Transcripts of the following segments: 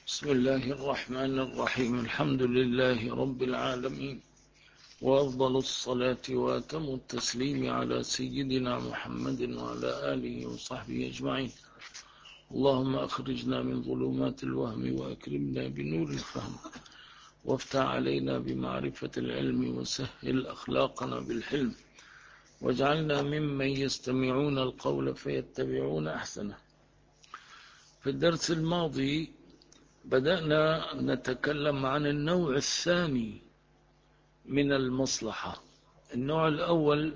بسم الله الرحمن الرحيم. الحمد لله رب العالمين، وأفضل الصلاة وأتم التسليم على سيدنا محمد وعلى آله وصحبه أجمعين. اللهم أخرجنا من ظلمات الوهم وأكرمنا بنور الفهم، وافتح علينا بمعرفة العلم، وسهل أخلاقنا بالحلم، واجعلنا ممن يستمعون القول فيتبعون أحسنه. في الدرس الماضي بدأنا نتكلم عن النوع الثاني من المصلحة. النوع الأول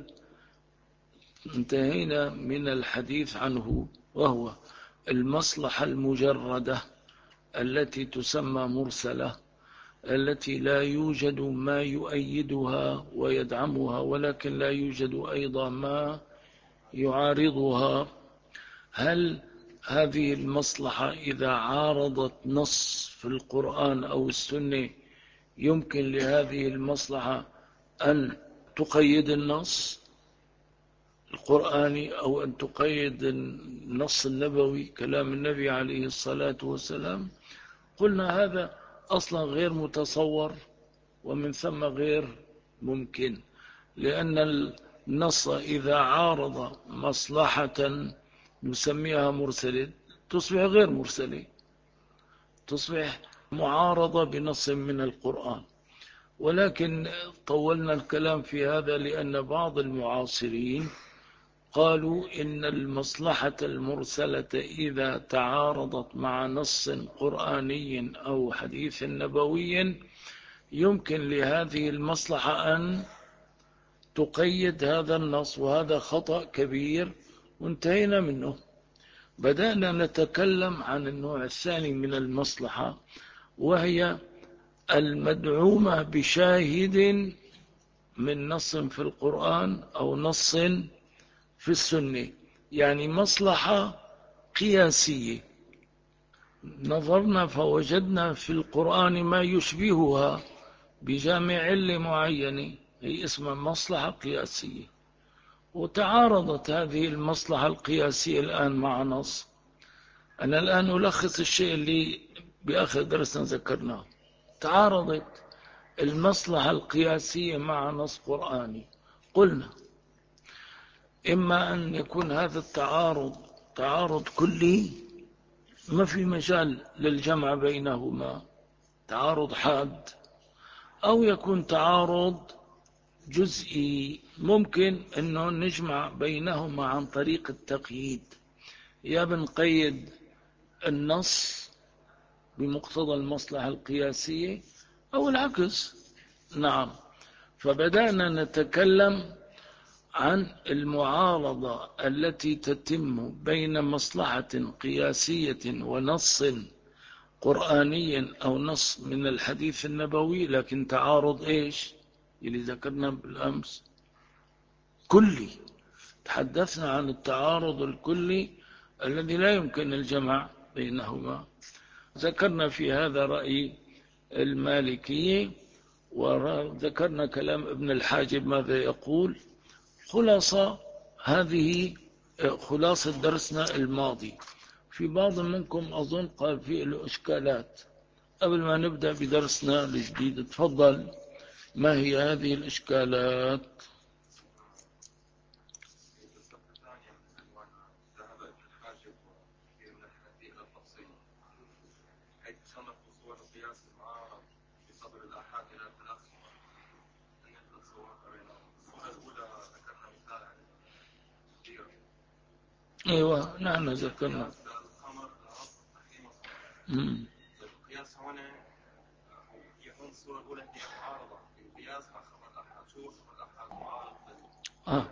انتهينا من الحديث عنه، وهو المصلحة المجردة التي تسمى مرسلة، التي لا يوجد ما يؤيدها ويدعمها، ولكن لا يوجد أيضا ما يعارضها. هل هذه المصلحة إذا عارضت نص في القرآن أو السنة يمكن لهذه المصلحة أن تقيد النص القرآني أو أن تقيد النص النبوي، كلام النبي عليه الصلاة والسلام؟ قلنا هذا أصلا غير متصور، ومن ثم غير ممكن، لأن النص إذا عارض مصلحة نسميها مرسلة تصبح غير مرسلة، تصبح معارضة بنص من القرآن. ولكن طولنا الكلام في هذا لأن بعض المعاصرين قالوا إن المصلحة المرسلة إذا تعارضت مع نص قرآني أو حديث نبوي يمكن لهذه المصلحة أن تقيد هذا النص، وهذا خطأ كبير وانتهينا منه. بدأنا نتكلم عن النوع الثاني من المصلحة، وهي المدعومة بشاهد من نص في القرآن أو نص في السنة، يعني مصلحة قياسية، نظرنا فوجدنا في القرآن ما يشبهها بجامع علة معينة، هي اسمها مصلحة قياسية، وتعارضت هذه المصلحة القياسية الآن مع نص. أنا الآن ألخص الشيء اللي بآخر درسنا ذكرناه. تعارضت المصلحة القياسية مع نص قرآني، قلنا إما أن يكون هذا التعارض تعارض كلي ما في مجال للجمع بينهما، تعارض حاد، أو يكون تعارض جزئي ممكن أنه نجمع بينهما عن طريق التقييد، يا بنقيد النص بمقتضى المصلحة القياسية أو العكس. نعم، فبدأنا نتكلم عن المعارضة التي تتم بين مصلحة قياسية ونص قرآني أو نص من الحديث النبوي، لكن تعارض إيش اللي ذكرنا بالأمس؟ كلي. تحدثنا عن التعارض الكلي الذي لا يمكن الجمع بينهما. ذكرنا في هذا رأي المالكية، وذكرنا كلام ابن الحاجب ماذا يقول. هذه خلاصة درسنا الماضي. في بعض منكم أظن قال فيه له إشكالات. قبل ما نبدأ بدرسنا الجديد تفضل، ما هي هذه الإشكالات؟ ايوه نحن ذكرنا. القياس هنا يكون الصورة الأولى هي معارضة القياس مع خبر الأحاد، شو خبر الأحاد معارضة؟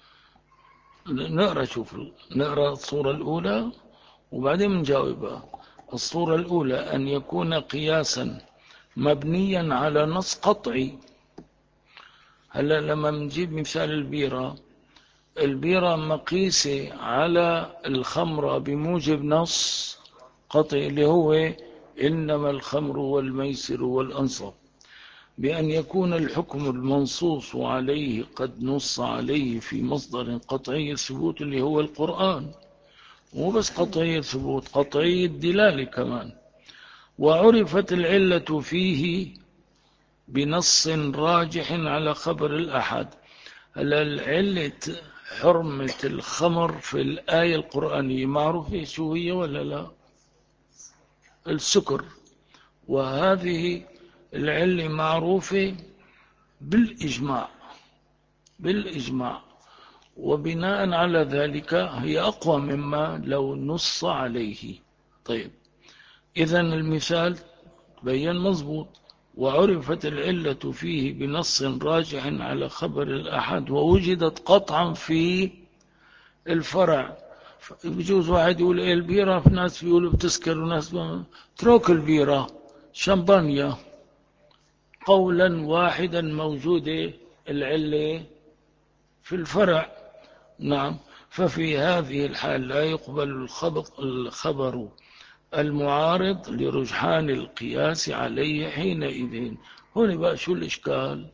نقرأ الصورة الأولى وبعدين نجاوبها. الصورة الأولى أن يكون قياسا مبنيا على نص قطعي. هلا لما نجيب مثال البيرة مقيسة على الخمرة بموجب نص قطعي اللي هو إنما الخمر والميسر والأنصب، بأن يكون الحكم المنصوص عليه قد نص عليه في مصدر قطعي الثبوت اللي هو القرآن، مو بس قطعي الثبوت، قطعي الدلالة كمان. وعرفت العلة فيه بنص راجح على خبر الأحد. العلة حرمة الخمر في الآية القرآنية معروفة شو هي ولا لا؟ السكر. وهذه العلة معروفة بالإجماع، بالإجماع، وبناء على ذلك هي أقوى مما لو نص عليه. طيب، إذن المثال بين مضبوط. وعرفت العلة فيه بنص راجح على خبر الأحد ووجدت قطعا في الفرع. بجوز واحد يقول إيه البيرة، في ناس بيقولوا بتسكر وناس اترك البيرة، شمبانيا. قولا واحدا موجودة العلة في الفرع. نعم. ففي هذه الحال لا يقبل الخبر المعارض لرجحان القياس عليه حينئذ. هنا بقى شو الإشكال؟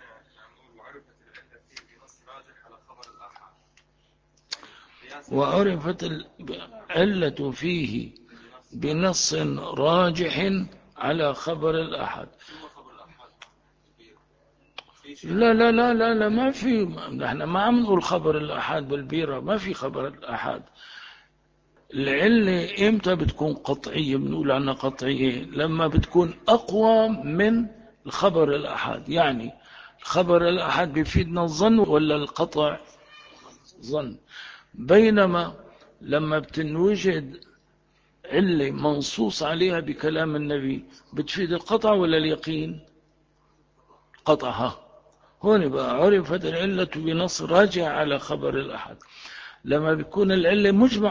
وعرفت العلة فيه بنص راجح على خبر الأحد. لا لا لا لا لا، ما في. نحن ما عم نقول خبر الأحد بالبيرة، ما في خبر الأحد. العلة إمتى بتكون قطعية؟ بنقول عنها قطعية لما بتكون أقوى من الخبر الأحد. يعني الخبر الأحد بيفيدنا الظن ولا القطع؟ ظن. بينما لما بتنوجد علة منصوص عليها بكلام النبي بتفيد القطع ولا اليقين؟ قطعها. هون بقى عرفت العلة بنص راجع على خبر الأحد. لما بيكون العلة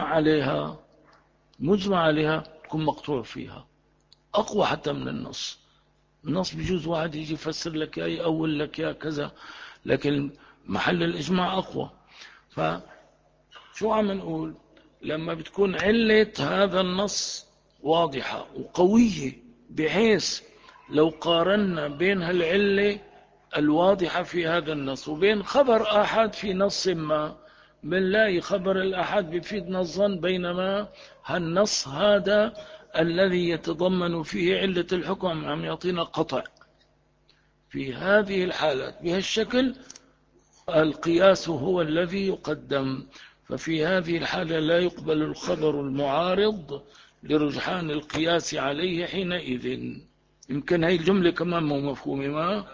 مجمع عليها تكون مقطوع فيها، أقوى حتى من النص. النص بجوز واحد يجي يفسر لك يا يأول لك يا كذا، لكن محل الإجماع أقوى. فشو عم نقول؟ لما بتكون علة هذا النص واضحة وقوية بحيث لو قارنا بين هالعلة الواضحة في هذا النص وبين خبر أحد في نص ما، بنلاقي خبر الأحد بيفيدنا الظن، بينما هالنص هذا الذي يتضمن فيه علة الحكم عم يعطينا قطع. في هذه الحالات بهالشكل القياس هو الذي يقدم. ففي هذه الحالة لا يقبل الخبر المعارض لرجحان القياس عليه حينئذ. يمكن هاي الجملة كمان مو مفهومة. ما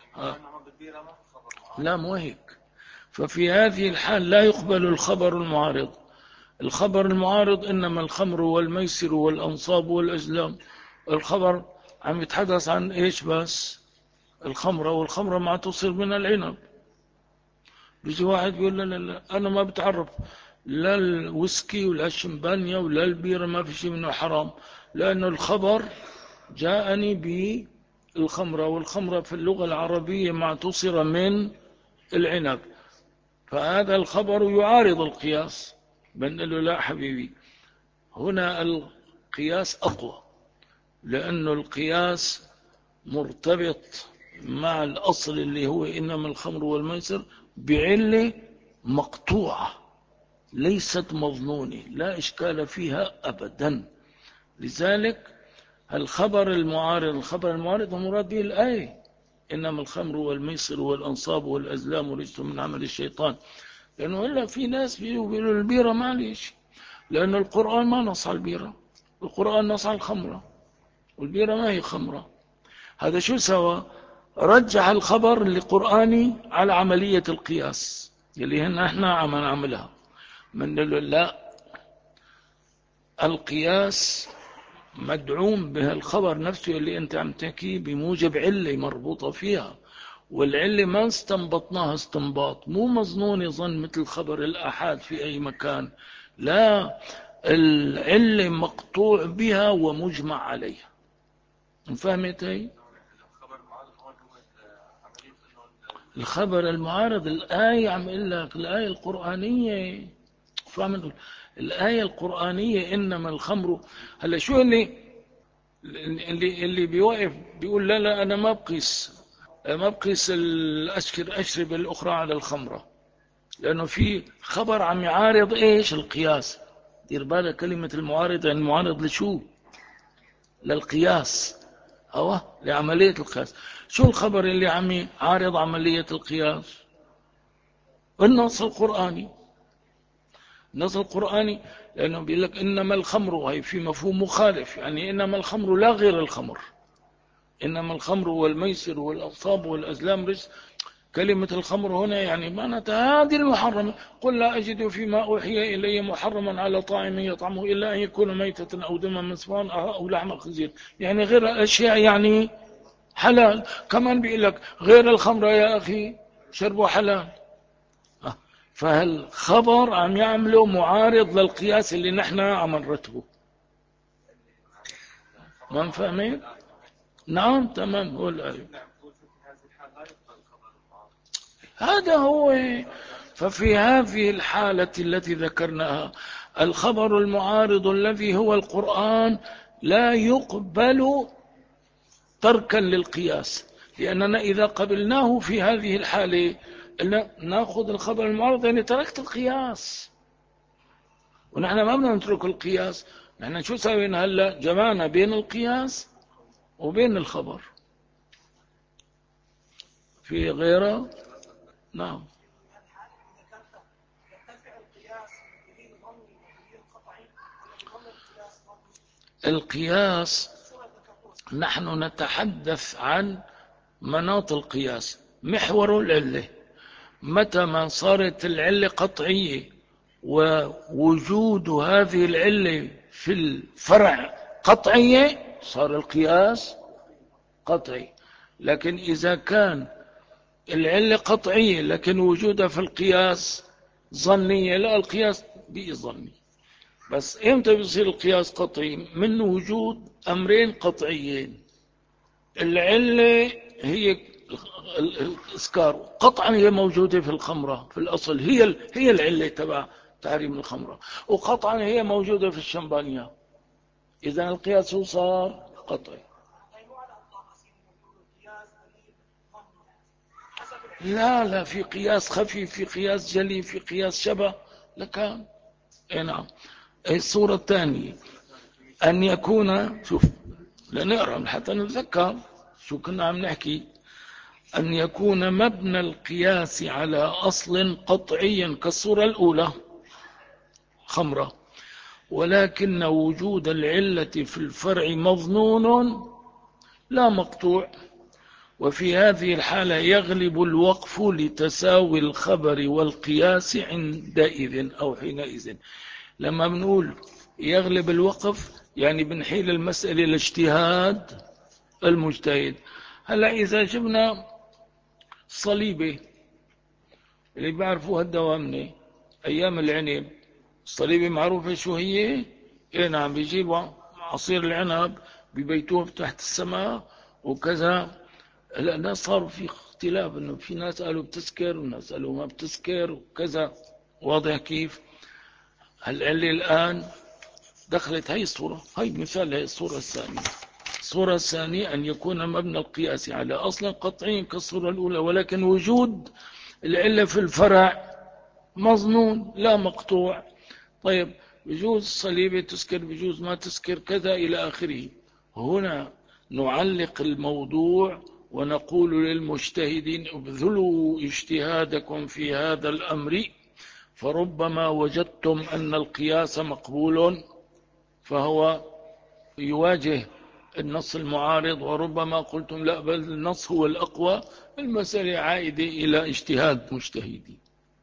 لا، مو هيك. ففي هذه الحال لا يقبل الخبر المعارض. الخبر المعارض إنما الخمر والميسر والأنصاب والأزلام. الخبر عم يتحدث عن إيش بس؟ الخمرة، والخمرة ما تصير من العنب. بيجي واحد بيقول لا لا لا، أنا ما بتعرف لا الويسكي ولا الشمبانيا ولا البيرة، ما في شيء منه حرام، لأنه الخبر جاءني بالخمرة، والخمرة في اللغة العربية ما تصير من العنب. فهذا الخبر يعارض القياس. بنقول له لا حبيبي، هنا القياس أقوى، لأنه القياس مرتبط مع الأصل اللي هو إنما الخمر والميسر بعلة مقطوعة ليست مظنونة، لا إشكال فيها أبدا. لذلك الخبر المعارض مراد به الآية إنما الخمر والميسر والأنصاب والأزلام رجس من عمل الشيطان. لأنه إلا في ناس بيقولوا البيرة معليش، لأن القرآن ما نص على البيرة، القرآن نص على الخمرة، والبيرة ما هي خمرة. هذا شو سوى؟ رجح الخبر القرآني على عملية القياس اللي احنا عم نعملها. من له لا، القياس مدعوم به الخبر نفسه اللي انت عم تحكيه بموجب علة مربوطة فيها، والعلة ما استنبطناها استنباط مو مظنون ظن مثل خبر الآحاد في أي مكان. لا، العلة مقطوع بها ومجمع عليها. فهمت هي؟ الخبر المعارض الآية عم اقول لك، الآية القرآنية. فاهم؟ الآية القرآنية إنما الخمر. هلا شو اللي بيوقف بيقول لا لا أنا ما بقيس الأشربة الأخرى على الخمرة، لأنه في خبر عم يعارض إيش؟ القياس. دير بالك كلمة المعارض، يعني المعارض لشو؟ للقياس، أو لعملية القياس. شو الخبر اللي عم يعارض عملية القياس؟ النص القرآني. النص القرآني، لأنه بيقول لك إنما الخمر، وهي في مفهوم مخالف، يعني إنما الخمر لا غير الخمر، إنما الخمر والميسر والأنصاب والأزلام رجس. كلمة الخمر هنا يعني معناتها هذه المحرمة. قل لا أجد فيما أوحي إلي محرما على طاعم يطعمه إلا أن يكون ميتة أو دما مسفوحا أو لحم خنزير، يعني غير الأشياء يعني حلال. كمان بيقول لك غير الخمر يا أخي شربه حلال. فالخبر عم يعمله معارض للقياس اللي نحن عم نرتبه. ما فاهمين؟ نعم تمام. هو الآية هذا هو. ففي هذه الحالة التي ذكرناها، الخبر المعارض الذي هو القرآن لا يقبل تركا للقياس، لأننا إذا قبلناه في هذه الحالة نأخذ الخبر المعارض يعني تركت القياس، ونحن ما بدنا نترك القياس. نحن شو سوينا هلا؟ جمعنا بين القياس وبين الخبر. في غيره؟ نعم. القياس نحن نتحدث عن مناط القياس، محور العلة. متى ما صارت العلة قطعية ووجود هذه العلة في الفرع قطعية صار القياس قطعي. لكن إذا كان العلة قطعية لكن وجودها في القياس ظنية، لا القياس بقي ظني. بس إمتى بيصير القياس قطعي؟ من وجود أمرين قطعيين. العلة هي الإسكار، قطعا هي موجودة في الخمرة، في الأصل هي العلة تبع تحريم الخمرة، وقطعا هي موجودة في الشمبانيا. إذا القياس صار قطعي. لا في قياس خفيف، في قياس جلي، في قياس شبه لكان. نعم. الصورة الثانية أن يكون، شوف لنقرأ حتى نتذكر شو كنا عم نحكي. أن يكون مبنى القياس على أصل قطعي كالصورة الأولى خمرة، ولكن وجود العلة في الفرع مظنون لا مقطوع، وفي هذه الحالة يغلب الوقف لتساوي الخبر والقياس عندئذ أو حينئذ. لما بنقول يغلب الوقف يعني بنحيل المسألة لاجتهاد المجتهد. هلا إذا جبنا صليبة اللي بيعرفوها الدوامنة أيام العنب، الصليبة معروفة شو هي؟ إيه نعم، بيجيبوا عصير العنب ببيتوه تحت السماء وكذا. هلا الناس صاروا في اختلاف، انه في ناس قالوا بتسكر وناس قالوا ما بتسكر وكذا. واضح كيف؟ هالعلة الآن دخلت هي الصورة، هي مثال هي الصورة الثانية. الصورة الثانية أن يكون مبنى القياس على أصل قطعي كالصورة الأولى، ولكن وجود العلة في الفرع مظنون لا مقطوع. طيب بجوز الصليبة تسكر، بجوز ما تسكر، كذا إلى آخره. هنا نعلق الموضوع ونقول للمجتهدين ابذلوا اجتهادكم في هذا الأمر، فربما وجدتم أن القياس مقبول فهو يواجه النص المعارض، وربما قلتم لا بل النص هو الأقوى. المسألة عائدة إلى اجتهاد مجتهدين.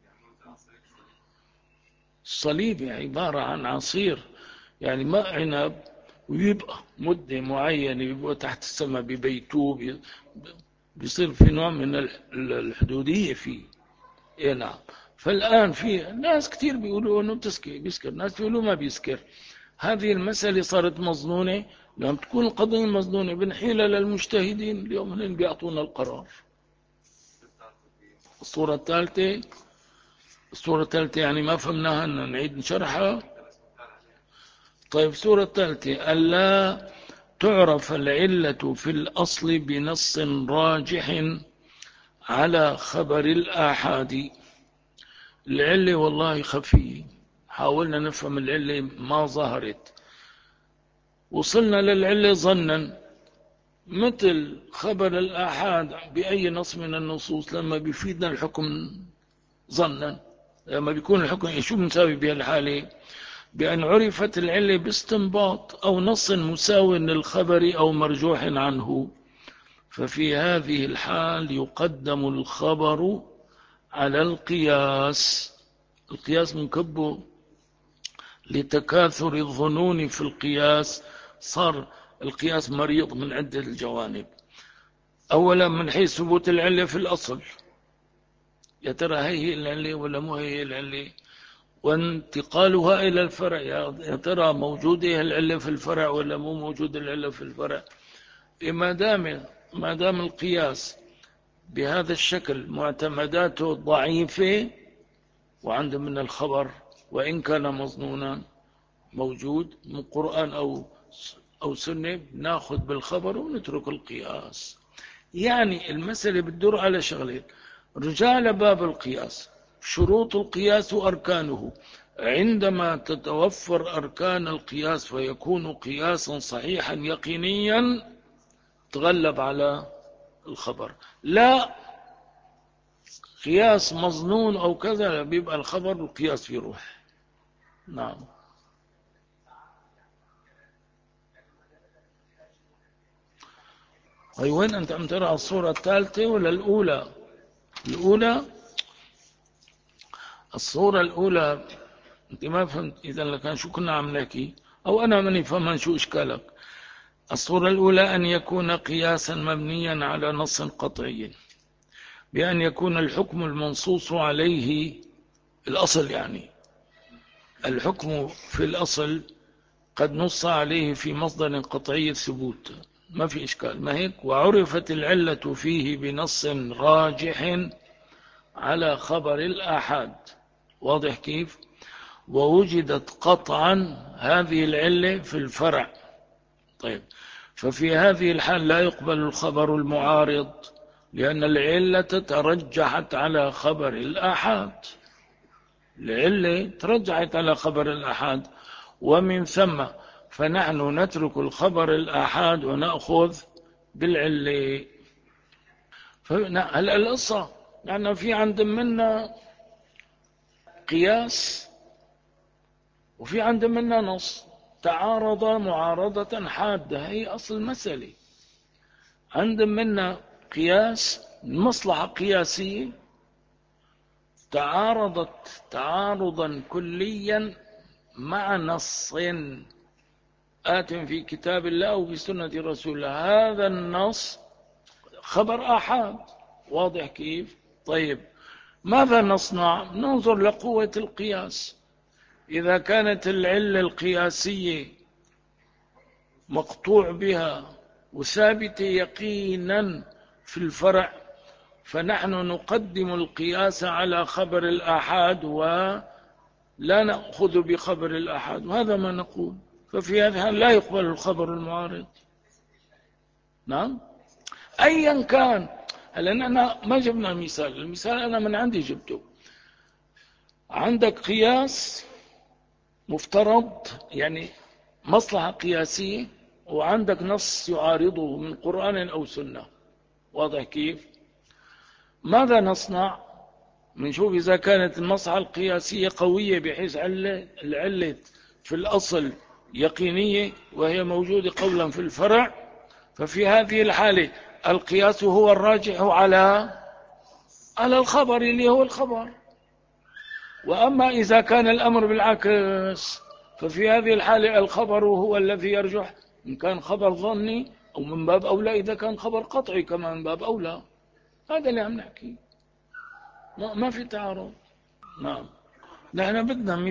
الصليب عبارة عن عصير يعني ماء عنب، ويبقى مدة معينة بيبقى تحت السماء ببيتوه، بيصير في نوع من الحدودية فيه. إيه نعم. فالآن في ناس كتير بيقولوا أنه بيسكر، ناس بيقولوا ما بيسكر. هذه المسألة صارت مظنونة. لما تكون القضية مظنونة بنحيلها للمجتهدين، اليوم هن بيعطونا القرار. الصورة الثالثة، الصورة الثالثة يعني ما فهمناها، نعيد نشرحها. طيب الصورة الثالثة ألا تعرف العلة في الأصل بنص راجح على خبر الآحاد. العلة والله خفية، حاولنا نفهم العلة ما ظهرت. وصلنا للعلة ظنا، مثل خبر الآحاد بأي نص من النصوص لما بيفيدنا الحكم ظنا، لما بيكون الحكم شو بنساوي بهالحالة؟ بأن عرفت العلة باستنباط أو نص مساو للخبر أو مرجوح عنه، ففي هذه الحال يقدم الخبر على القياس. القياس منكبه لتكاثر الظنون في القياس، صار القياس مريض من عدة الجوانب. أولا من حيث ثبوت العلة في الأصل، يا ترى هي العلة ولا مو هي العلة، وانتقالها إلى الفرع، يا ترى موجودة العلة في الفرع ولا مو موجودة العلة في الفرع. ما دام القياس بهذا الشكل معتمداته ضعيفة، وعنده من الخبر وإن كان مظنونا موجود من قرآن أو سنة، ناخذ بالخبر ونترك القياس. يعني المسألة بتدور على شغلين: رجال باب القياس، شروط القياس وأركانه. عندما تتوفر أركان القياس فيكون قياسا صحيحا يقينيا تغلب على الخبر. لا قياس مظنون أو كذا بيبقى الخبر والقياس في روح. نعم. أي وين أنت عم ترى الصورة الثالثة ولا الأولى؟ الأولى، الصورة الأولى. أنت ما فهمت إذا لكان شو كنا عم نحكي، أو أنا ماني فهمان شو إشكالك. الصورة الأولى أن يكون قياسا مبنيا على نص قطعي، بأن يكون الحكم المنصوص عليه الأصل، يعني الحكم في الأصل قد نص عليه في مصدر قطعي الثبوت، ما في إشكال، ما هيك؟ وعرفت العلة فيه بنص راجح على خبر الآحاد، واضح كيف؟ ووجدت قطعا هذه العلة في الفرع. طيب، ففي هذه الحال لا يقبل الخبر المعارض، لأن العلة ترجحت على خبر الآحاد. العلة ترجحت على خبر الآحاد، ومن ثم فنحن نترك الخبر الآحاد ونأخذ بالعلة. هلا القصة يعني في عند منا قياس وفي عند منا نص تعارض معارضة حادة، هي أصل المسألة. عند منا قياس، مصلحة قياسية تعارضت تعارضا كليا مع نص آت في كتاب الله وفي سنة رسول الله. هذا النص خبر آحاد، واضح كيف؟ طيب، ماذا نصنع؟ ننظر لقوة القياس. إذا كانت العلة القياسية مقطوع بها وثابتة يقينا في الفرع، فنحن نقدم القياس على خبر الآحاد ولا نأخذ بخبر الآحاد، وهذا ما نقول. ففي هذا لا يقبل الخبر المعارض. نعم، أيا كان. لأن أنا ما جبنا مثال، المثال أنا من عندي جبته. عندك قياس مفترض، يعني مصلحة قياسية، وعندك نص يعارضه من قرآن أو سنة، واضح كيف؟ ماذا نصنع؟ بنشوف إذا كانت المصلحة القياسية قوية بحيث العلة في الأصل يقينية وهي موجودة قولا في الفرع، ففي هذه الحالة القياس هو الراجح على الخبر اللي هو الخبر. وأما إذا كان الأمر بالعكس، ففي هذه الحالة الخبر هو الذي يرجح، إن كان خبر ظني أو من باب أولى إذا كان خبر قطعي كمان من باب أولى. هذا اللي عم نحكي، ما في تعارض. نعم، نحن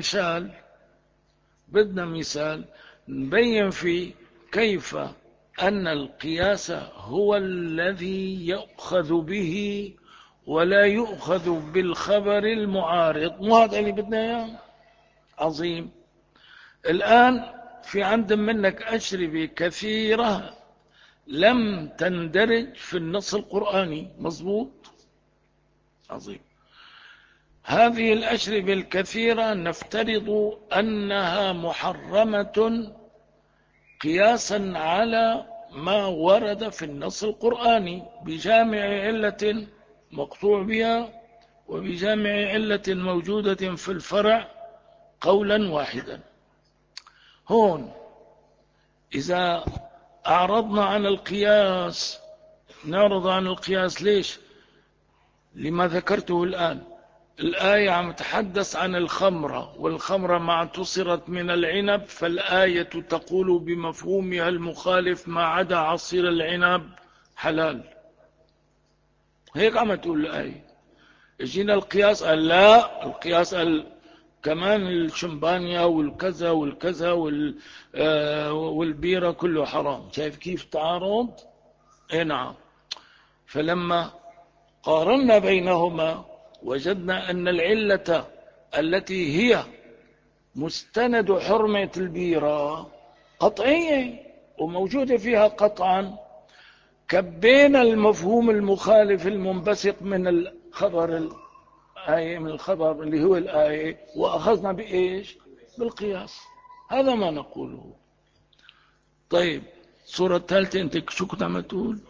بدنا مثال نبين فيه كيف أن القياس هو الذي يؤخذ به ولا يؤخذ بالخبر المعارض. مو هذا اللي بدنا إياه؟ عظيم. الآن في عند منك أشربة كثيرة لم تندرج في النص القرآني، مظبوط؟ عظيم. هذه الأشربة الكثيرة نفترض أنها محرمة قياسا على ما ورد في النص القرآني بجامع علة مقطوع بها وبجامع علة موجودة في الفرع قولا واحدا. هون إذا أعرضنا عن القياس، نعرض عن القياس ليش؟ لما ذكرته الآن. الآية عم تحدث عن الخمرة، والخمرة ما اعتصرت من العنب، فالآية تقول بمفهومها المخالف ما عدا عصير العنب حلال. هيك عم تقول الآية. اجينا القياس قال لا، القياس قال كمان الشمبانيا والكذا والكذا والبيرة كله حرام. شايف كيف تعارض؟ اي نعم. فلما قارنا بينهما وجدنا أن العلة التي هي مستند حرمة البيرة قطعية وموجودة فيها قطعا، كبينا المفهوم المخالف المنبثق من الخبر الآية، من الخبر اللي هو الآية، وأخذنا بإيش؟ بالقياس. هذا ما نقوله. طيب الصورة الثالثة أنت شو كنت عم تقول؟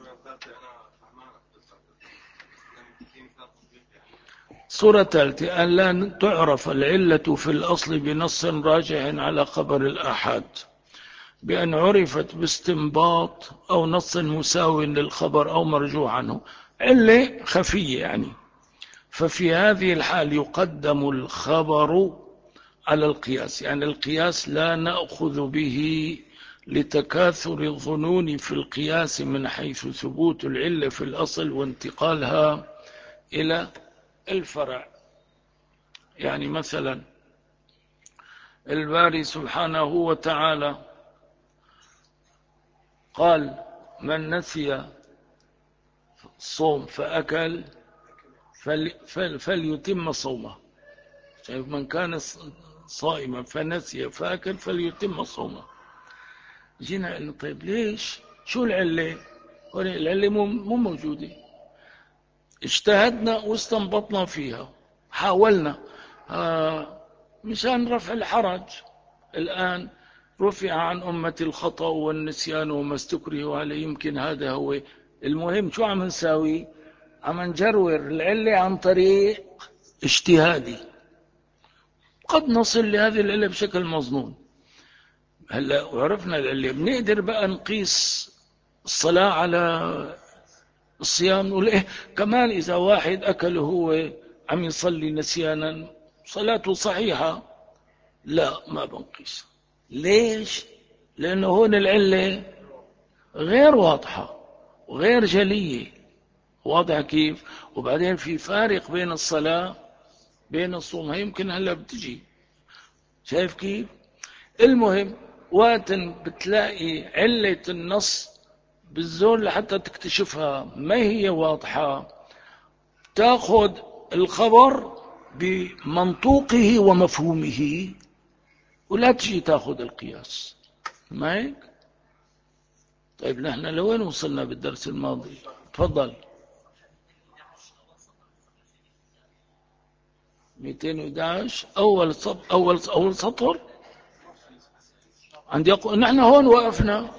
الصورة الثالثة أن لا تعرف العلة في الأصل بنص راجع على خبر الآحاد، بأن عرفت باستنباط أو نص مساو للخبر أو مرجوع عنه، علة خفية يعني. ففي هذه الحال يقدم الخبر على القياس، يعني القياس لا نأخذ به لتكاثر الظنون في القياس من حيث ثبوت العلة في الأصل وانتقالها إلى الفرع. يعني مثلا الباري سبحانه وتعالى قال من نسي الصوم فأكل فليتم صومه. شايف؟ من كان صائما فنسي فأكل فليتم صومه. جينا قلنا طيب ليش؟ شو العلة؟ العلة مو موجودة. اجتهدنا واستنبطنا فيها، حاولنا مشان رفع الحرج. الآن رفع عن أمة الخطأ والنسيان وما استكرهوا عليه، يمكن هذا هو المهم. شو عم نساوي؟ عم نجرور العلة عن طريق اجتهادي، قد نصل لهذه العلة بشكل مظنون. هلا وعرفنا العلة، بنقدر بقى نقيس الصلاة على الصيام. نقول إيه كمان إذا واحد أكل هو عم يصلي نسيانا صلاته صحيحة؟ لا، ما بنقيس. ليش؟ لأنه هون العلة غير واضحة وغير جلية. واضح كيف؟ وبعدين في فارق بين الصلاة بين الصوم. يمكن هلا بتجي. شايف كيف؟ المهم وقت بتلاقي علة النص بالزول لحتى تكتشفها ما هي واضحة، تأخذ الخبر بمنطوقه ومفهومه ولا تجي تأخذ القياس. ما هيك؟ طيب نحن لوين وصلنا بالدرس الماضي؟ تفضل. 211 أول سطر عندي يقول نحن هون وقفنا.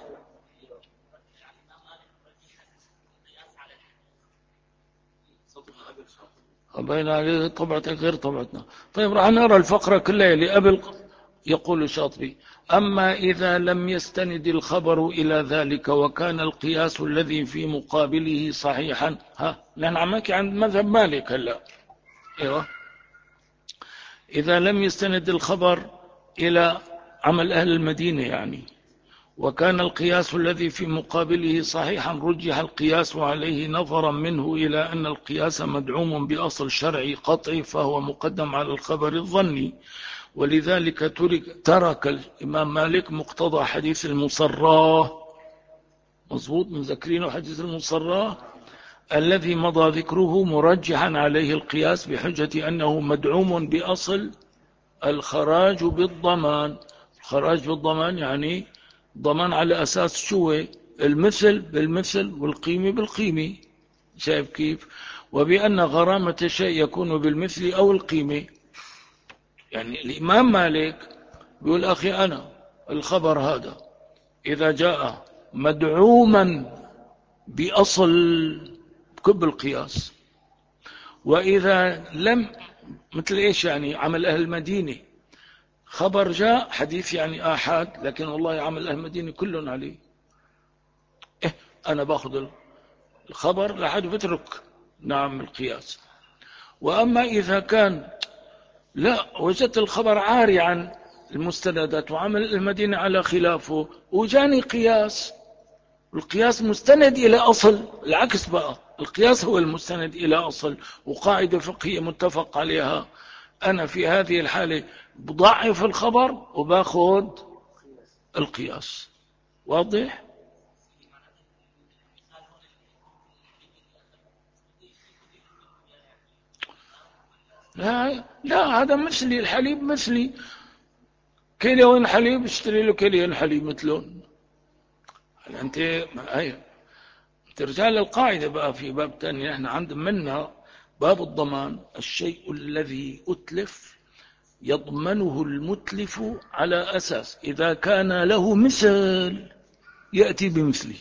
بين عليه طبعتك غير طبعتنا. طيب راح نرى الفقرة كلها اللي قبل. يقول الشاطبي أما إذا لم يستند الخبر إلى ذلك وكان القياس الذي في مقابله صحيحا. نحن عم نحكي عن مذهب مالك هلا. ايوه. إذا لم يستند الخبر إلى عمل أهل المدينة يعني، وكان القياس الذي في مقابله صحيحا، رجح القياس عليه نظرا منه إلى أن القياس مدعوم بأصل شرعي قطعي فهو مقدم على الخبر الظني. ولذلك ترك الإمام مالك مقتضى حديث المصراه. مضبوط، مذكرينه حديث المصراه الذي مضى ذكره مرجحا عليه القياس بحجة أنه مدعوم بأصل الخراج بالضمان. الخراج بالضمان يعني ضمان على أساس شو؟ المثل بالمثل والقيمة بالقيمة. شايف كيف؟ وبأن غرامة الشيء يكون بالمثل أو القيمة. يعني الإمام مالك بيقول أخي أنا الخبر هذا إذا جاء مدعوما بأصل كب القياس، وإذا لم، مثل إيش يعني عمل أهل المدينة، خبر جاء حديث يعني آحاد، لكن والله عمل أهل المدينة كلهم عليه، أنا باخذ الخبر لحد بترك نعم القياس. وأما إذا كان لا، وجدت الخبر عاري عن المستندات وعمل المدينة على خلافه وجاني قياس، القياس مستند إلى أصل، العكس بقى، القياس هو المستند إلى أصل وقاعدة فقهية متفق عليها، أنا في هذه الحالة بضعف الخبر وباخذ القياس. واضح؟ لا لا، هذا مثلي، الحليب مثلي، كيلوين حليب اشتري له كيلوين حليب مثلهم. انت هي ترجع للقاعدة بقى في باب تاني، احنا عند منا باب الضمان، الشيء الذي أتلف يضمنه المتلف على أساس إذا كان له مثل يأتي بمثله،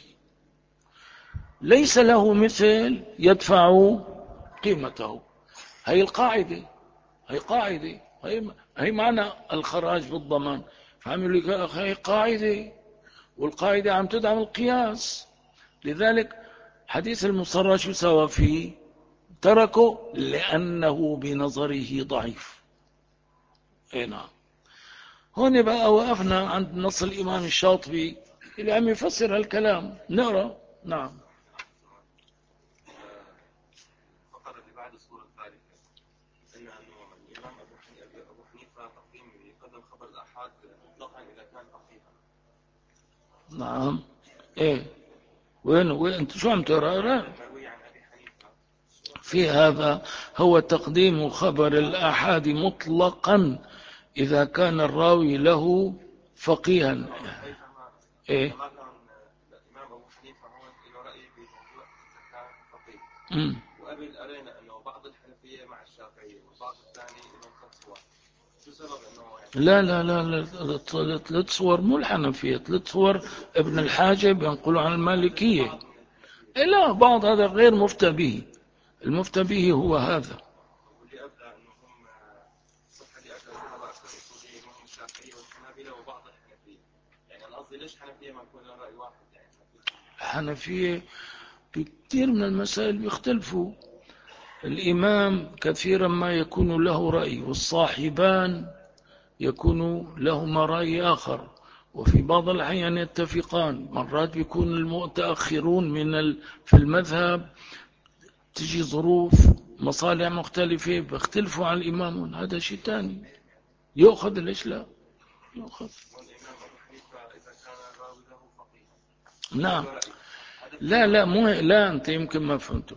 ليس له مثل يدفع قيمته. هي القاعدة، هي قاعدة، هي معنى الخراج بالضمان. فعملوا لك أخي هي قاعدة، والقاعدة عم تدعم القياس. لذلك حديث المصرى شو سوى فيه؟ تركه لأنه بنظره ضعيف. اي نعم. هون بقى وقفنا عند نص الإمام الشاطبي اللي عم يفسر هالكلام، نقرأ. نعم. فقط اللي بعد الصورة الثالثة أن الإمام أبو حنيفة تقديم يقدم خبر الآحاد مطلقا إذا كان فقيها. نعم. ايه، وين انت شو عم تقرأ؟ في هذا هو تقديم خبر الآحاد مطلقا إذا كان الراوي له فقيها. إيه؟ الإمام أبو حنيفة هون له رأي في موضوع إذا كان فقيه، وقبل قرينا أنه بعض الحنفية مع الشافعية والبعض الثاني لهم ثلاث صور. شو سبب أنه لا لا لا لا، ثلاث صور مو الحنفية، ثلاث صور ابن الحاجب ينقلوا عن المالكية. لا، بعض هذا غير مفتى به، المفتى به هو هذا. واللي أبدأ أنهم صح اللي أجازها أكثر أصوليين وهم الشافعية والحنابلة وبعض الحنفية. يعني أنا قصدي ليش حنفية ما يكون لها رأي واحد؟ يعني الحنفية بكثير من المسائل بيختلفوا، الإمام كثيرا ما يكون له رأي والصاحبان يكون لهما رأي آخر، وفي بعض الأحيان يتفقان، مرات يكون المتأخرون في المذهب تجي ظروف مصالح مختلفة بيختلفوا عن الإمام، هذا شيء ثاني يأخذ. ليش لا يأخذ؟ والإمام أبو حنيفة إذا كان الراوي له فقيه. نعم. لا لا، مو لا، أنت يمكن ما فهمته.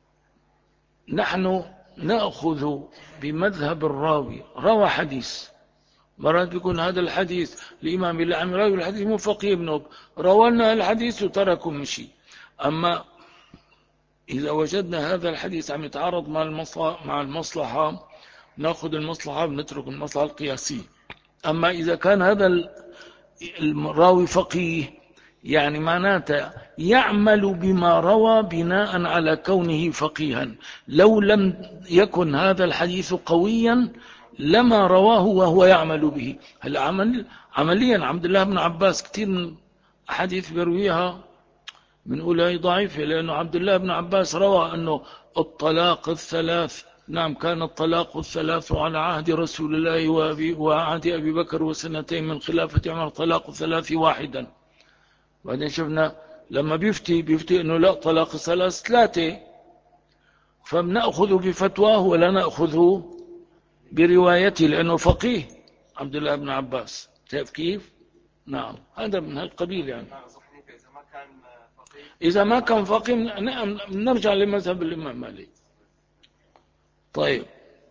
نحن نأخذ بمذهب الراوي، روى حديث، مرات بيكون هذا الحديث الإمام اللي عم يراوي الحديث مو فقيه ابن روالنا الحديث وتركوا مشي. أما إذا وجدنا هذا الحديث عم يتعارض مع المصلحة نأخذ المصلحة بنترك المصلحة القياسية. أما إذا كان هذا الراوي فقيه يعني معناته يعمل بما روى بناء على كونه فقيها، لو لم يكن هذا الحديث قويا لما رواه وهو يعمل به. عمليا عبد الله بن عباس كثير من أحاديث بيرويها بنقول هي ضعيفة، لأنه عبد الله بن عباس روى أنه الطلاق الثلاث، نعم كان الطلاق الثلاث على عهد رسول الله وعهد أبي بكر وسنتين من خلافة عمر طلاق الثلاث واحدا. بعدين شفنا لما بيفتي أنه لا، طلاق الثلاث ثلاثة، فبنأخذ بفتواه ولا نأخذ بروايته لأنه فقيه عبد الله بن عباس. شايف كيف؟ نعم، هذا من هالقبيل يعني. إذا ما كان فقيه نرجع لمذهب الإمام مالك. طيب،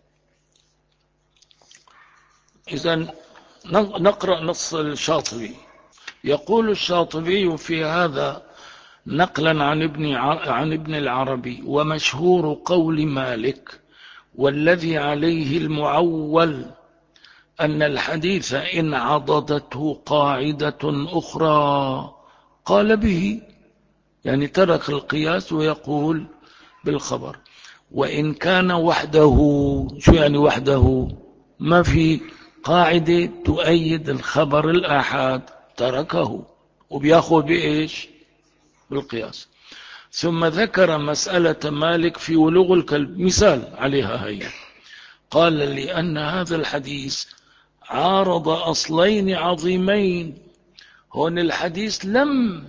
إذا نقرأ نص الشاطبي. يقول الشاطبي في هذا نقلا عن ابن العربي: ومشهور قول مالك والذي عليه المعول أن الحديث إن عضدته قاعدة أخرى قال به، يعني ترك القياس ويقول بالخبر. وإن كان وحده، شو يعني وحده؟ ما في قاعدة تؤيد الخبر الآحاد، تركه وبياخذ بإيش؟ بالقياس. ثم ذكر مسألة مالك في ولوغ الكلب، مثال عليها هي. قال لأن هذا الحديث عارض أصلين عظيمين. هون الحديث لم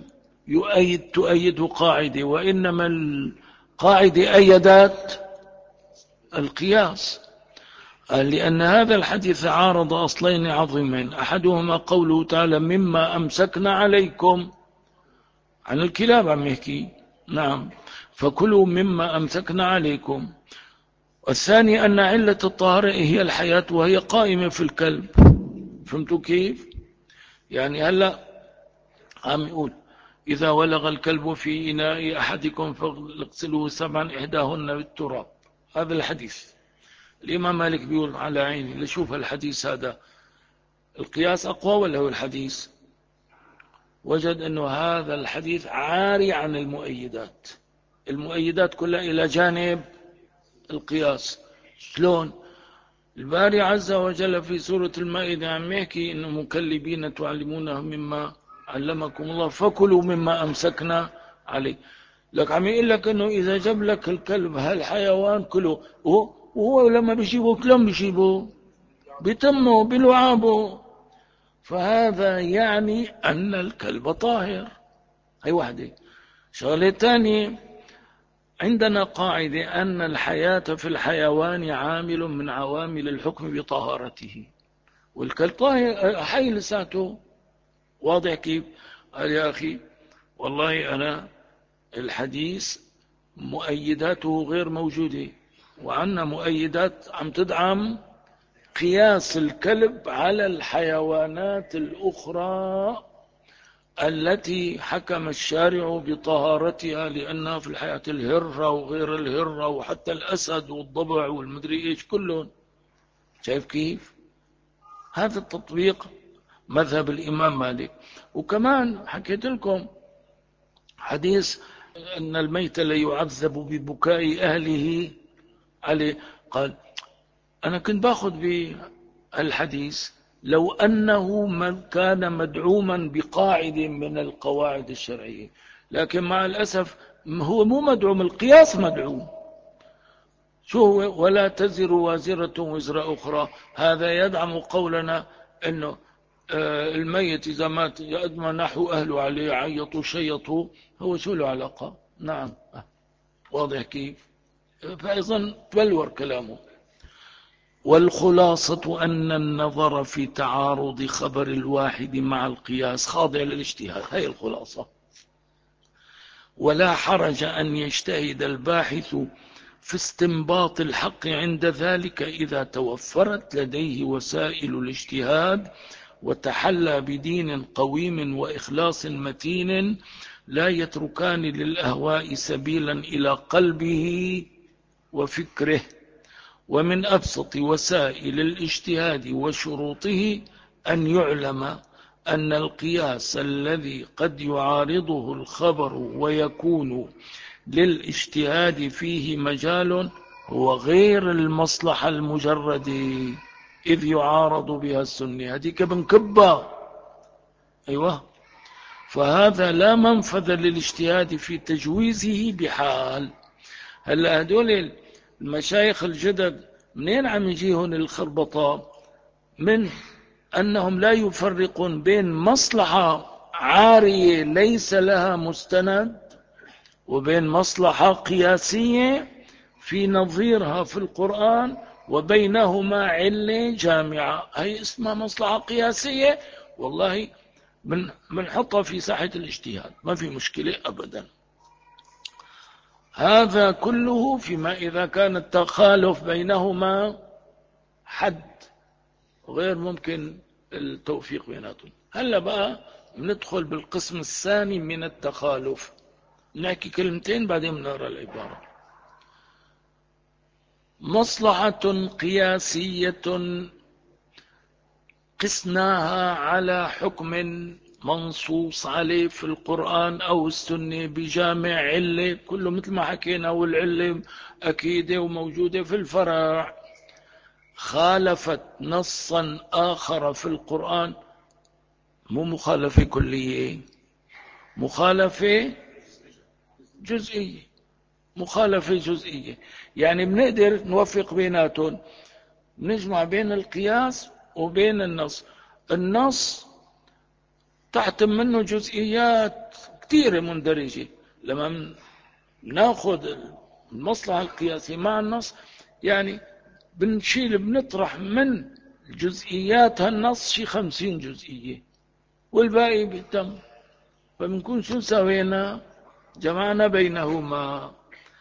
تؤيد قاعدة، وإنما القاعدة أيدت القياس. قال لأن هذا الحديث عارض أصلين عظيمين، أحدهما قوله تعالى مما أمسكنا عليكم، عن الكلاب عم يحكي، نعم، فكلوا مما أمسكنا عليكم. والثاني أن علة الطهارة هي الحياة، وهي قائمة في الكلب. فهمتوا كيف؟ يعني هلأ عم يقول إذا ولغ الكلب في إناء أحدكم فاغسلوه 7 إحداهن بالتراب. هذا الحديث الإمام مالك بيقول على عيني لشوف الحديث هذا القياس أقوى ولا هو الحديث؟ وجد أنه هذا الحديث عاري عن المؤيدات، المؤيدات كلها إلى جانب القياس. شلون؟ الباري عز وجل في سورة المائدة عم يحكي إنه مكلبين تعلمونه مما علمكم الله فكلوا مما أمسكنا عليه. لك عم يقول لك إنه إذا جاب لك الكلب هالحيوان كله، وهو لما بيجيبه كلهم بيجيبه بتمه بلعابه، فهذا يعني أن الكلب طاهر. هي واحدة. شغلة ثانية، عندنا قاعدة أن الحياة في الحيوان عامل من عوامل الحكم بطهارته، والكلب طاهر حي لساته. واضح كيف؟ قال يا أخي والله أنا الحديث مؤيداته غير موجودة، وعنا مؤيدات عم تدعم قياس الكلب على الحيوانات الأخرى التي حكم الشارع بطهارتها، لأنها في الحياة الهرة وغير الهرة وحتى الأسد والضبع والمدري إيش كلهم. شايف كيف؟ هذا التطبيق مذهب الإمام مالك. وكمان حكيت لكم حديث أن الميت لا يعذب ببكاء أهله عليه. قال أنا كنت باخذ بالحديث لو أنه من كان مدعوما بقاعدة من القواعد الشرعية، لكن مع الأسف هو مو مدعوم، القياس مدعوم. شو هو؟ ولا تزر وازرة وزر أخرى. هذا يدعم قولنا أنه الميت إذا مات يأدم نحو أهله عليه عيطوا شيطوا، هو شو له علاقة؟ نعم، واضح كيف؟ فأيضا تبلور كلامه. والخلاصة أن النظر في تعارض خبر الواحد مع القياس خاضع للاجتهاد، هي الخلاصة. ولا حرج أن يجتهد الباحث في استنباط الحق عند ذلك إذا توفرت لديه وسائل الاجتهاد، وتحلى بدين قويم وإخلاص متين لا يتركان للأهواء سبيلا إلى قلبه وفكره. ومن أبسط وسائل الاجتهاد وشروطه أن يعلم أن القياس الذي قد يعارضه الخبر ويكون للاجتهاد فيه مجال هو غير المصلحة المجردة، إذ يعارض بها السنة. هذيك بنكبة، أيوة. فهذا لا منفذ للاجتهاد في تجويزه بحال. هلا هدول المشايخ الجدد منين عم يجيهن الخربطة؟ من أنهم لا يفرقون بين مصلحة عارية ليس لها مستند وبين مصلحة قياسية في نظيرها في القرآن وبينهما علة جامعة، هي اسمها مصلحة قياسية، والله بنحطها في ساحة الاجتهاد، ما في مشكلة أبدا. هذا كله فيما إذا كان التخالف بينهما حد غير ممكن التوفيق بيناتهم. هلا بقى ندخل بالقسم الثاني من التخالف، نحكي كلمتين بعدين بنقرا العبارة. مصلحة قياسية قسناها على حكم منصوص عليه في القرآن أو السنة بجامع علة، كله مثل ما حكينا، والعلة أكيدة وموجودة في الفرع، خالفت نصا آخر في القرآن، مو مخالفة كلية، مخالفة جزئية، مخالفة جزئية. يعني بنقدر نوفق بيناتهم، نجمع بين القياس وبين النص. النص تحت منه جزئيات كثيرة مندرجة، لما ناخذ المصلحة القياسية مع النص يعني بنطرح من جزئيات هالنص شي 50 جزئية والباقي بيتم، فبنكون شو سوينا؟ جمعنا بينهما.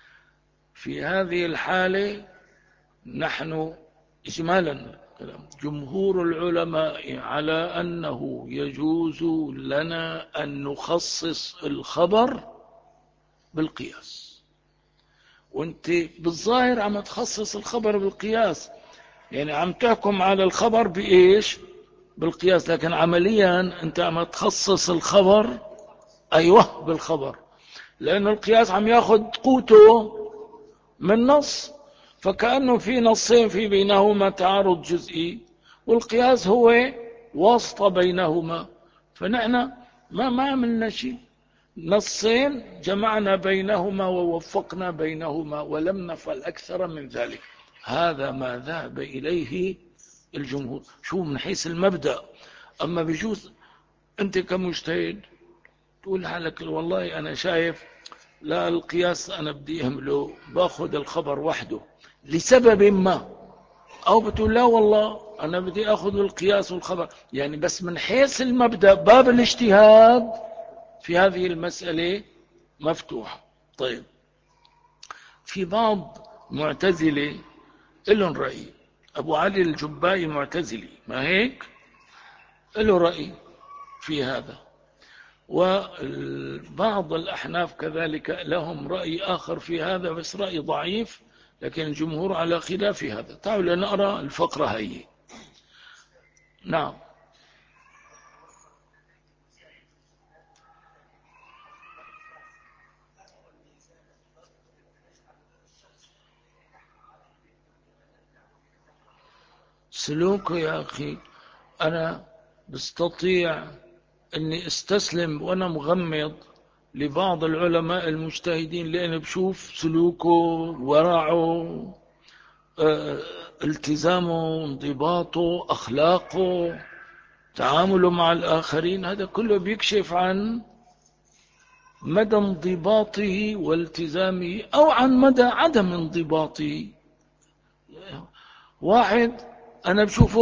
في هذه الحالة نحن إجمالا جمهور العلماء على أنه يجوز لنا أن نخصص الخبر بالقياس. وانت بالظاهر عم تخصص الخبر بالقياس، يعني عم تحكم على الخبر بإيش؟ بالقياس، لكن عمليا انت عم تخصص الخبر أيوه بالخبر، لأن القياس عم ياخذ قوته من نص، فكأنه في نصين في بينهما تعارض جزئي، والقياس هو واسطة بينهما. فنحن ما عملنا شيء، نصين جمعنا بينهما ووفقنا بينهما، ولم نفعل أكثر من ذلك. هذا ما ذهب إليه الجمهور، شو من حيث المبدأ. أما بجوز أنت كمجتهد تقول حالك والله أنا شايف لا القياس أنا بدي أهمله، باخذ الخبر وحده لسبب ما، أو بتقول لا والله أنا بدي أخذ القياس والخبر، يعني بس من حيث المبدأ باب الاجتهاد في هذه المسألة مفتوح. طيب، في بعض معتزلة لهم رأي، أبو علي الجبائي معتزلي ما هيك، له رأي في هذا، وبعض الأحناف كذلك لهم رأي آخر في هذا، بس رأي ضعيف، لكن الجمهور على خلاف هذا. تعالوا لنقرأ الفقرة هي. نعم. سلوكه يا أخي، أنا بستطيع أني استسلم وأنا مغمض لبعض العلماء المجتهدين، لأني بشوف سلوكه، ورعه، التزامه، انضباطه، أخلاقه، تعامله مع الآخرين، هذا كله بيكشف عن مدى انضباطه والتزامه أو عن مدى عدم انضباطه. واحد أنا بشوفه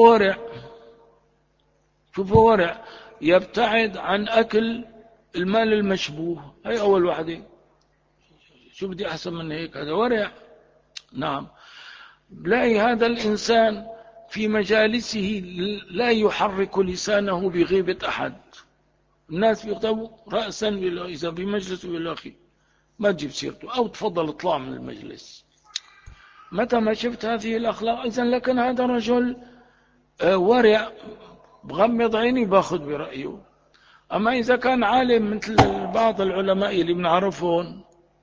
ورع، يبتعد عن أكل المال المشبوه، هي أول واحدة. شو بدي أحسن من هيك؟ هذا ورع. نعم. بلاقي هذا الإنسان في مجالسه لا يحرك لسانه بغيبة أحد، الناس بيغتابوا رأسا إذا بمجلس بالأخي ما تجيب سيرته، أو تفضل اطلع من المجلس. متى ما شفت هذه الأخلاق إذن لكن هذا رجل ورع، بغمض عيني باخذ برأيه. أما إذا كان عالم مثل بعض العلماء اللي بنعرفهم،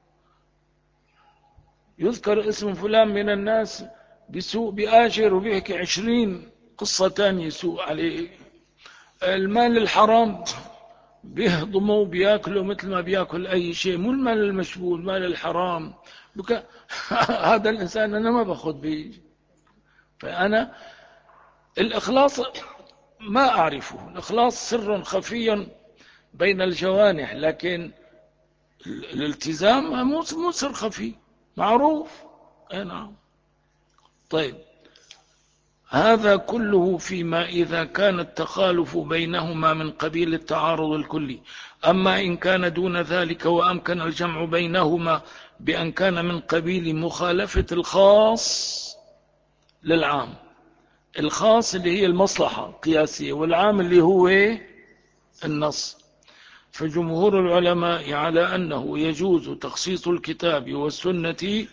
يذكر اسم فلان من الناس بسوء بآجر وبيحكي 20 قصة تانية سوء عليه، المال الحرام بيهضموا بياكلوا مثل ما بياكل أي شيء، مو المال المشبوه، المال الحرام. هذا الإنسان أنا ما باخذ به. فأنا الإخلاص ما أعرفه، الإخلاص سر خفي بين الجوانح، لكن الالتزام مو سر خفي، معروف. نعم. طيب، هذا كله فيما إذا كان التخالف بينهما من قبيل التعارض الكلي. أما إن كان دون ذلك وأمكن الجمع بينهما بأن كان من قبيل مخالفة الخاص للعام، الخاص اللي هي المصلحة القياسية، والعام اللي هو النص، فجمهور العلماء على أنه يجوز تخصيص الكتاب والسنة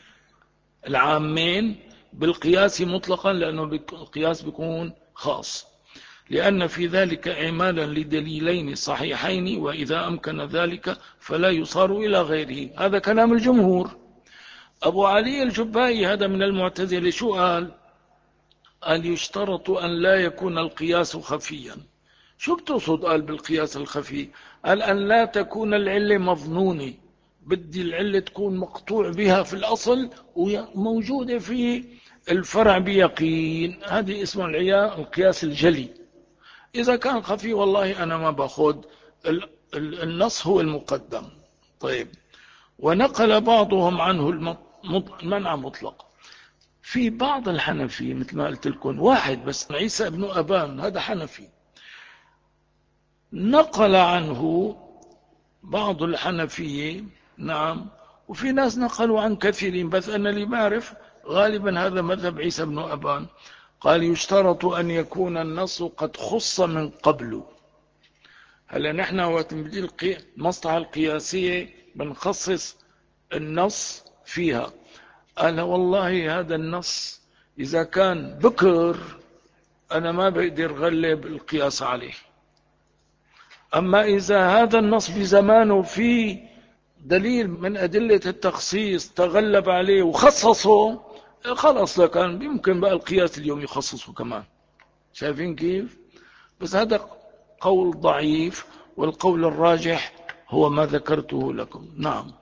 العامين بالقياس مطلقا، لأنه القياس بيكون خاص. لأن في ذلك إعمالا لدليلين صحيحين، وإذا أمكن ذلك فلا يصار إلى غيره. هذا كلام الجمهور. أبو علي الجبائي هذا من المعتزلة شو قال يشترط أن لا يكون القياس خفيا. شو بتقصد قال بالقياس الخفي؟ قال أن لا تكون العلة مظنونة، بدي العلة تكون مقطوع بها في الأصل وموجودة في الفرع بيقين. هذه اسمه القياس الجلي. إذا كان خفي والله أنا ما باخذ، النص هو المقدم. طيب، ونقل بعضهم عنه المنع مطلق. في بعض الحنفي مثل ما قلت لكم واحد بس عيسى بن أبان، هذا حنفي، نقل عنه بعض الحنفية، نعم، وفي ناس نقلوا عن كثيرين، بس أنا اللي بعرف غالبا هذا مذهب عيسى بن أبان. قال يشترط أن يكون النص قد خص من قبله. هلا نحن وقت نبدي المصلحة القياسية بنخصص النص فيها. قال والله هذا النص إذا كان بكر أنا ما بقدر غلب القياس عليه، أما إذا هذا النص بزمانه فيه دليل من أدلة التخصيص تغلب عليه وخصصه، خلاص لكان يمكن بقى القياس اليوم يخصصه كمان. شايفين كيف؟ بس هذا قول ضعيف، والقول الراجح هو ما ذكرته لكم. نعم.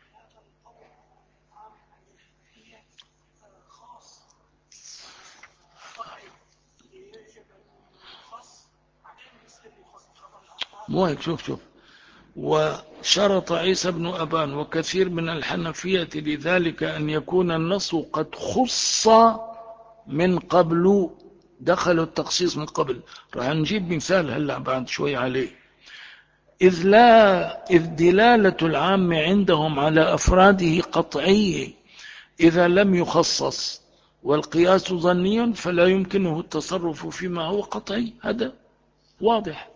مو هيك، شوف وشرط عيسى بن أبان وكثير من الحنفية لذلك أن يكون النص قد خص من قبل، دخلوا التخصيص من قبل. راح نجيب مثال هلأ بعد شوي عليه. إذ دلالة العام عندهم على أفراده قطعية إذا لم يخصص، والقياس ظني فلا يمكنه التصرف فيما هو قطعي. هذا واضح.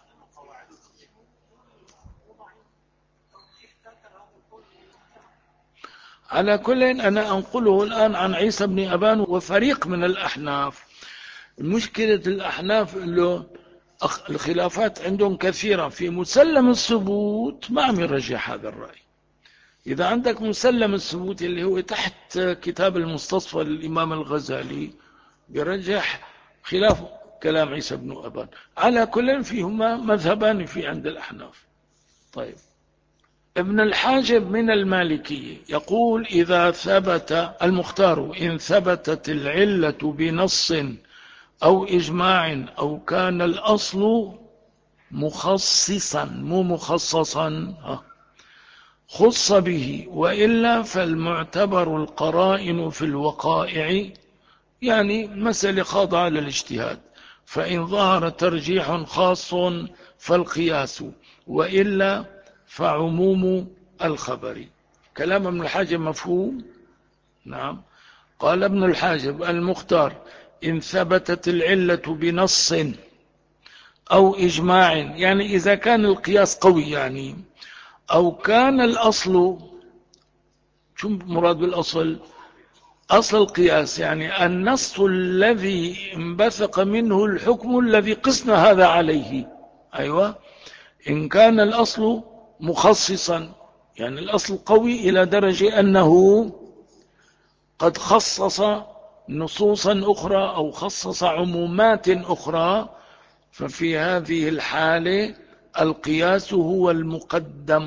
على كل أنا أنقله الآن عن عيسى بن أبان وفريق من الأحناف. مشكلة الأحناف له الخلافات عندهم كثيرة في مسلم الثبوت، ما عم يرجح هذا الرأي. إذا عندك مسلم الثبوت اللي هو تحت كتاب المستصفى للإمام الغزالي بيرجح خلاف كلام عيسى بن أبان. على كل فيهما مذهبان في عند الأحناف. طيب، ابن الحاجب من المالكية يقول إذا ثبت المختار إن ثبتت العلة بنص أو إجماع أو كان الأصل مخصصا مو مخصصا خص به، وإلا فالمعتبر القرائن في الوقائع، يعني مسألة خاضعة للاجتهاد، فإن ظهر ترجيح خاص فالقياس، وإلا فعموم الخبر. كلام ابن الحاجب مفهوم؟ نعم. قال ابن الحاجب المختار إن ثبتت العلة بنص أو إجماع، يعني إذا كان القياس قوي، يعني أو كان الأصل، شو مراد بالأصل؟ أصل القياس يعني النص الذي انبثق منه الحكم الذي قسنا هذا عليه. أيوة، إن كان الأصل مخصصا، يعني الأصل قوي إلى درجة أنه قد خصص نصوصا أخرى أو خصص عمومات أخرى، ففي هذه الحالة القياس هو المقدم،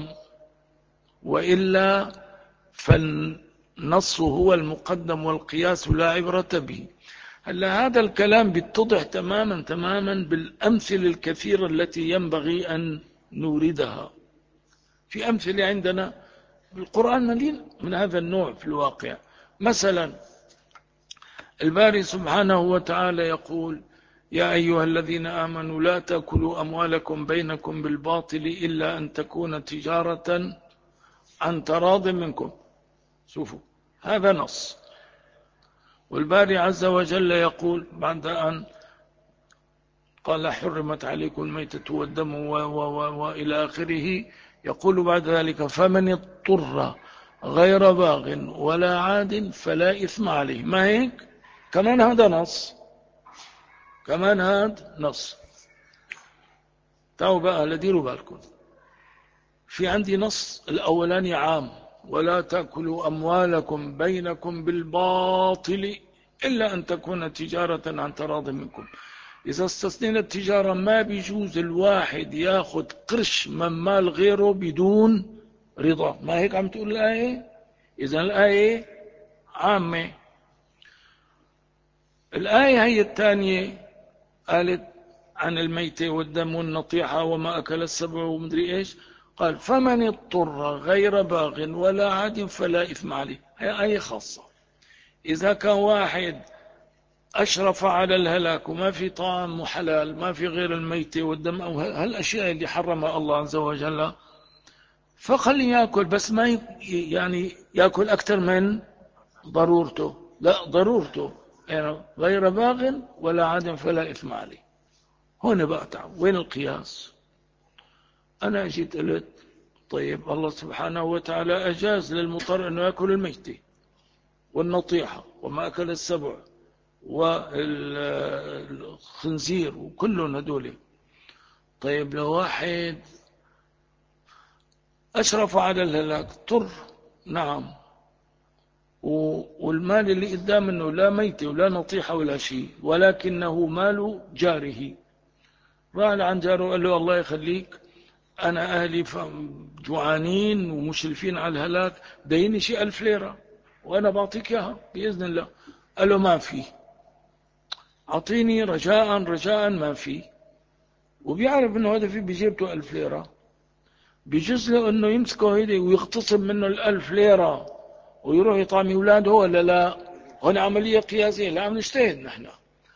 وإلا فالنص هو المقدم والقياس لا عبرة به. هلا هذا الكلام بيتضح تماما بالأمثلة الكثيرة التي ينبغي أن نوردها. في أمثلة عندنا القرآن مليء من هذا النوع في الواقع. مثلا الباري سبحانه وتعالى يقول يا أيها الذين آمنوا لا تأكلوا أموالكم بينكم بالباطل إلا أن تكون تجارة عن تراض منكم. شوفوا، هذا نص. والباري عز وجل يقول بعد أن قال حرمت عليكم الميتة والدم وإلى آخره، يقول بعد ذلك فمن اضطر غير باغ ولا عاد فلا إثم عليه. ما هيك؟ كمان هذا نص. كمان هاد نص. تعالوا بقى لديروا بالكم، في عندي نص الأولاني عام: ولا تأكلوا أموالكم بينكم بالباطل إلا أن تكون تجارة عن تراض منكم. إذا استثنينا التجارة ما بيجوز الواحد ياخذ قرش من مال غيره بدون رضا. ما هيك عم تقول الآية؟ إذا الآية عامة. الآية هي الثانية قالت عن الميتة والدم والنطيحة وما أكل السبع ومدري إيش، قال فمن اضطر غير باغ ولا عاد فلا إثم عليه. هي آية خاصة. إذا كان واحد أشرف على الهلاك وما في طعام حلال، ما في غير الميتة والدم أو هالأشياء اللي حرمها الله عز وجل، فخلي يأكل، بس ما يعني يأكل أكثر من ضرورته. لا، ضرورته يعني غير باغ ولا عاد فلا إثم عليه. هنا بقى تعال وين القياس؟ أنا جيت قلت طيب الله سبحانه وتعالى أجاز للمضطر أنه يأكل الميتة والنطيحة وما أكل السبع والخنزير وكلهم هدول. طيب لو واحد أشرف على الهلاك اضطر، نعم، والمال اللي قدام منه لا ميتة ولا نطيحة ولا شيء، ولكنه مال جاره، راح عن جاره وقال له الله يخليك أنا أهلي جوعانين ومشرفين على الهلاك، ديني شيء 1000 ليرة وأنا بعطيك إياها بإذن الله. قال له ما في، أعطيني رجاء رجاء، ما في. وبيعرف أنه هذا في بجيبته 1000 ليرة، بيجوز له أنه يمسكه هيدي ويغتصب منه 1000 ليرة ويروح يطعمي أولاده ولا لا؟ هنا عملية قياسية، لا عم نجتهد نحن.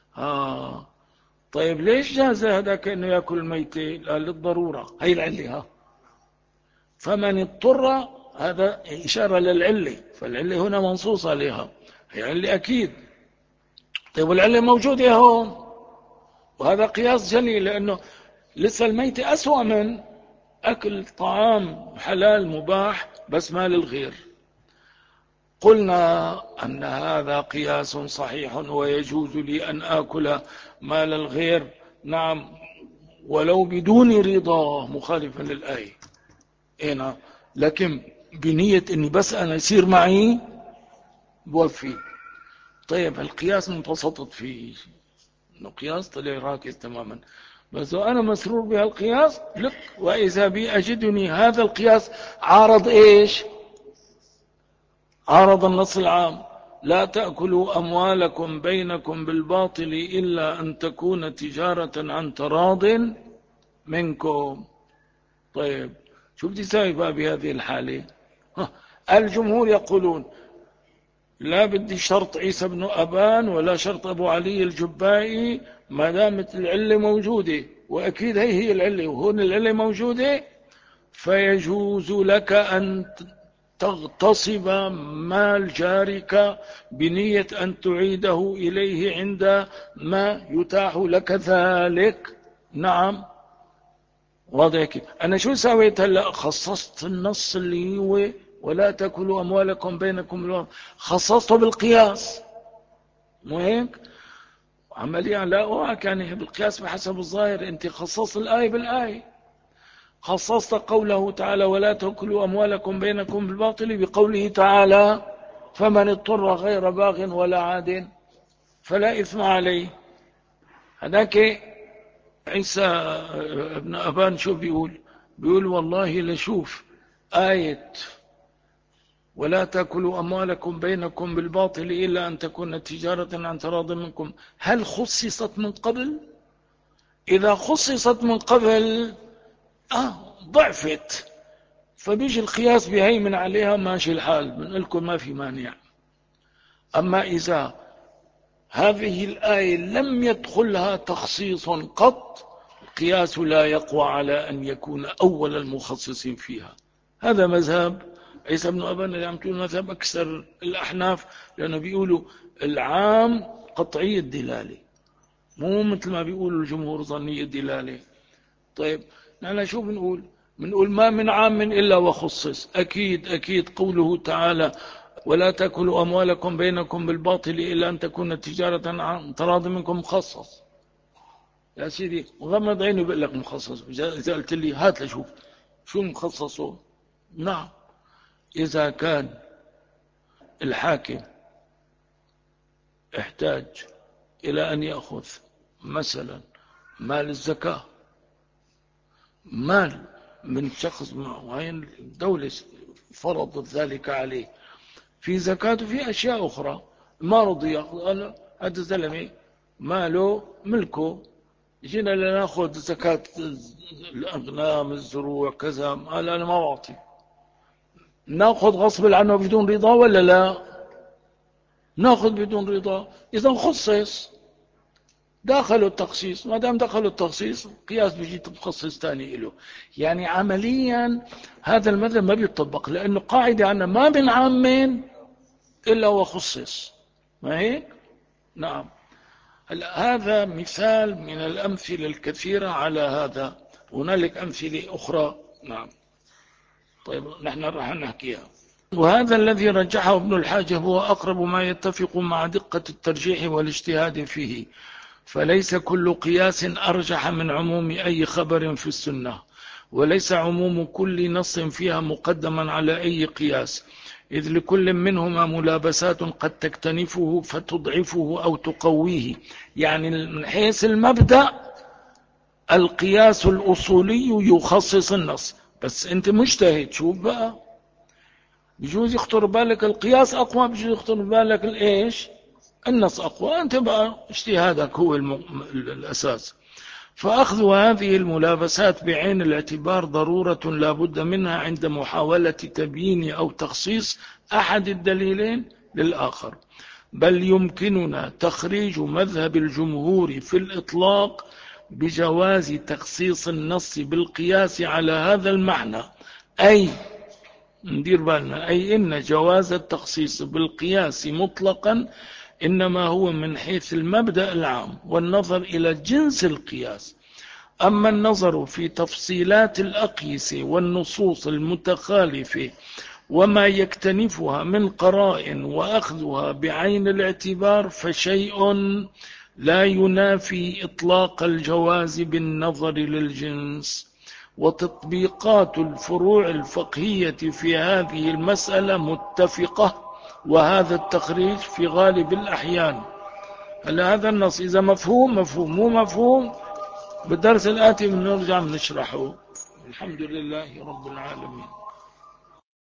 طيب ليش جاز هذاك أنه يأكل الميتة؟ قال للضرورة، هي العلة. فمن اضطر، هذا إشارة للعلة، فالعلة هنا منصوص عليها، هي علة أكيد. طيب والعلة موجودة هون، وهذا قياس جلي، لأنه لسه الميتة أسوأ من أكل طعام حلال مباح بس مال الغير. قلنا أن هذا قياس صحيح ويجوز لي أن آكل مال الغير، نعم، ولو بدون رضا، مخالفا للآية هنا، لكن بنية أني بس أنا يصير معي بوفي. طيب القياس متسطط فيه، إنه قياس طلع راكز تماما، بس وأنا مسرور بهالقياس لك، وإذا بي أجدني هذا القياس عارض إيش؟ عارض النص العام: لا تأكلوا أموالكم بينكم بالباطل إلا أن تكون تجارة عن تراض منكم. طيب شو بدي ساوي بقى بهذه الحالة؟ الجمهور يقولون لا بدي شرط عيسى بن أبان ولا شرط أبو علي الجبائي، ما دامت العلة موجودة، وأكيد هي العلة وهون العلة موجودة، فيجوز لك أن تغتصب مال جارك بنية أن تعيده إليه عند ما يتاح لك ذلك. نعم، واضح كده. أنا شو سويت هلا؟ خصصت النص اللي هو ولا تأكلوا أموالكم بينكم بالباطل، خصصته بالقياس، مو هيك؟ عمليا لا أوعك يعني بالقياس بحسب الظاهر، أنت خصصت الآية بالآية، خصصت قوله تعالى ولا تأكلوا أموالكم بينكم بالباطل بقوله تعالى فمن اضطر غير باغ ولا عاد فلا إثم عليه. هذاك عيسى ابن أبان شو بيقول والله لشوف آية ولا تأكلوا أموالكم بينكم بالباطل إلا أن تكون تجارة عن تراض منكم، هل خصصت من قبل؟ إذا خصصت من قبل ضعفت، فبيجي القياس بهيمن عليها، ماشي الحال، بنقول لكم ما في مانع. أما إذا هذه الآية لم يدخلها تخصيص قط، القياس لا يقوى على أن يكون أول المخصصين فيها. هذا مذهب عيسى بن أبان اللي عم تقول مذهب أكثر الأحناف، لأنه بيقولوا العام قطعي الدلالة، مو مثل ما بيقولوا الجمهور ظني الدلالة. طيب نحن شو بنقول ما من عام إلا وخصص. أكيد قوله تعالى ولا تأكلوا أموالكم بينكم بالباطل إلا أن تكون تجارة عن تراض منكم مخصص، يا سيدي غمض عيني بقول لك مخصص. إذا قلت لي هات لشوف شو مخصصه، نعم. إذا كان الحاكم احتاج إلى أن يأخذ مثلا مال الزكاة، مال من شخص معين الدولة فرضت ذلك عليه في زكاة وفي أشياء أخرى، ما رضي يأخذ، قال هذا الزلمة ماله ملكه، جينا لنأخذ زكاة الأغنام الزروع كذا، قال أنا ما أعطي. نأخذ غصب عنه بدون رضا ولا لا؟ نأخذ بدون رضا. إذا خصص دخلوا التخصيص، ما دام دخلوا التخصيص قياس بيجي مخصص ثاني له. يعني عمليا هذا المذهب ما بيطبق، لأنه قاعدة عنا ما من عامين إلا وخصص، ما هيك؟ نعم. هذا مثال من الأمثلة الكثيرة على هذا، هنالك أمثلة أخرى. نعم. طيب نحن راح نحكيها. وهذا الذي رجحه ابن الحاجب هو أقرب ما يتفق مع دقة الترجيح والاجتهاد فيه، فليس كل قياس أرجح من عموم أي خبر في السنة، وليس عموم كل نص فيها مقدما على أي قياس، إذ لكل منهما ملابسات قد تكتنفه فتضعفه أو تقويه. يعني من حيث المبدأ القياس الأصولي يخصص النص، بس أنت مجتهد، شوف بقى، بجوز يخطر بالك القياس أقوى، بجوز يخطر بالك الإيش النص أقوى، أنت بقى اجتهادك هو الأساس. فأخذ هذه الملابسات بعين الاعتبار ضرورة لا بد منها عند محاولة تبيين أو تخصيص أحد الدليلين للآخر، بل يمكننا تخريج مذهب الجمهور في الإطلاق بجواز تخصيص النص بالقياس على هذا المعنى، أي ندير بالنا، أي إن جواز التخصيص بالقياس مطلقا إنما هو من حيث المبدأ العام والنظر إلى جنس القياس. أما النظر في تفصيلات الأقيسة والنصوص المتخالفة وما يكتنفها من قرائن وأخذها بعين الاعتبار فشيء لا ينافي إطلاق الجواز بالنظر للجنس. وتطبيقات الفروع الفقهية في هذه المسألة متفقة، وهذا التخريج في غالب الأحيان. هلا هذا النص إذا مفهوم مفهوم، مو مفهوم بالدرس الآتي بنرجع نشرحه. الحمد لله رب العالمين.